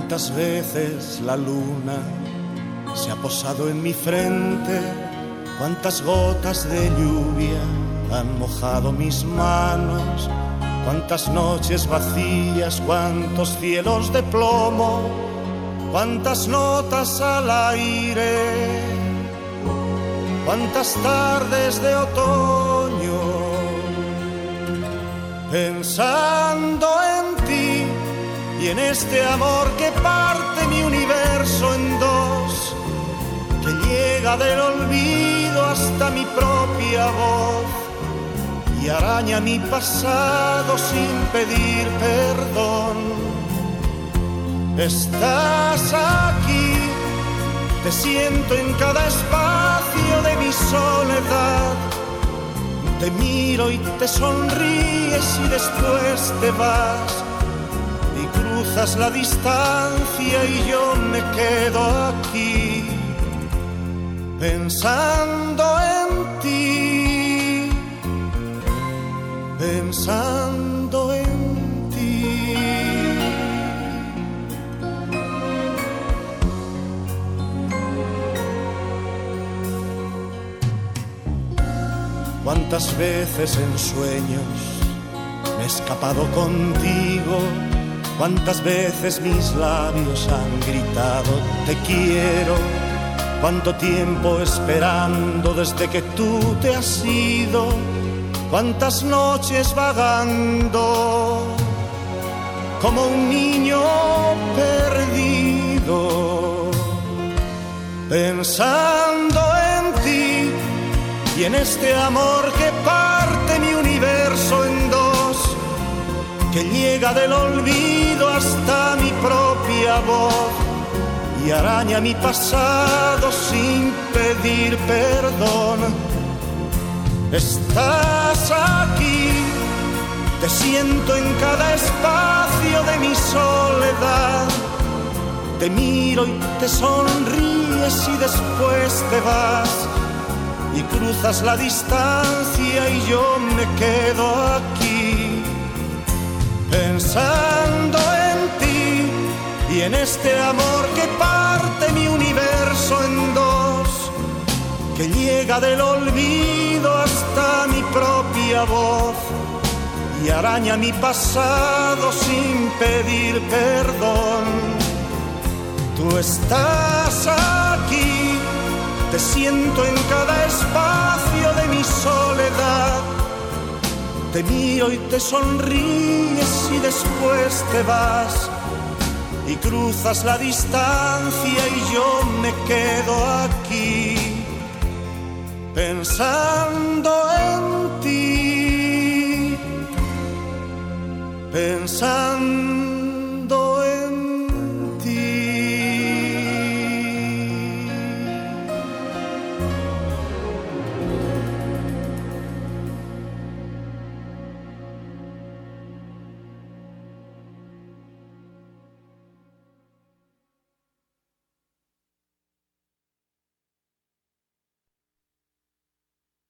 Cuántas veces la luna se ha posado en mi frente, cuántas gotas de lluvia han mojado mis manos, cuántas noches vacías, cuántos cielos de plomo, cuántas notas al aire, cuántas tardes de otoño, pensando en ti y en este amor que parte mi universo en dos, que llega del olvido hasta mi propia voz y araña mi pasado sin pedir perdón. Estás aquí, te siento en cada espacio de mi soledad, te miro y te sonríes y después te vas. Cruzas la distancia y yo me quedo aquí, pensando en ti, pensando en ti. Cuántas veces en sueños me he escapado contigo, cuántas veces mis labios han gritado te quiero, cuánto tiempo esperando desde que tú te has ido, cuántas noches vagando como un niño perdido, pensando en ti y en este amor que parte mi universo en dos, que llega del olvido hasta mi propia voz y araña mi pasado sin pedir perdón. Estás aquí, te siento en cada espacio de mi soledad, te miro y te sonríes y después te vas y cruzas la distancia y yo me quedo aquí, pensando en ti y en este amor que parte mi universo en dos, que llega del olvido hasta mi propia voz y araña mi pasado sin pedir perdón. Tú estás aquí, te siento en cada espacio de mi soledad, te miro y te sonríes y después te vas y cruzas la distancia y yo me quedo aquí, pensando en ti, pensando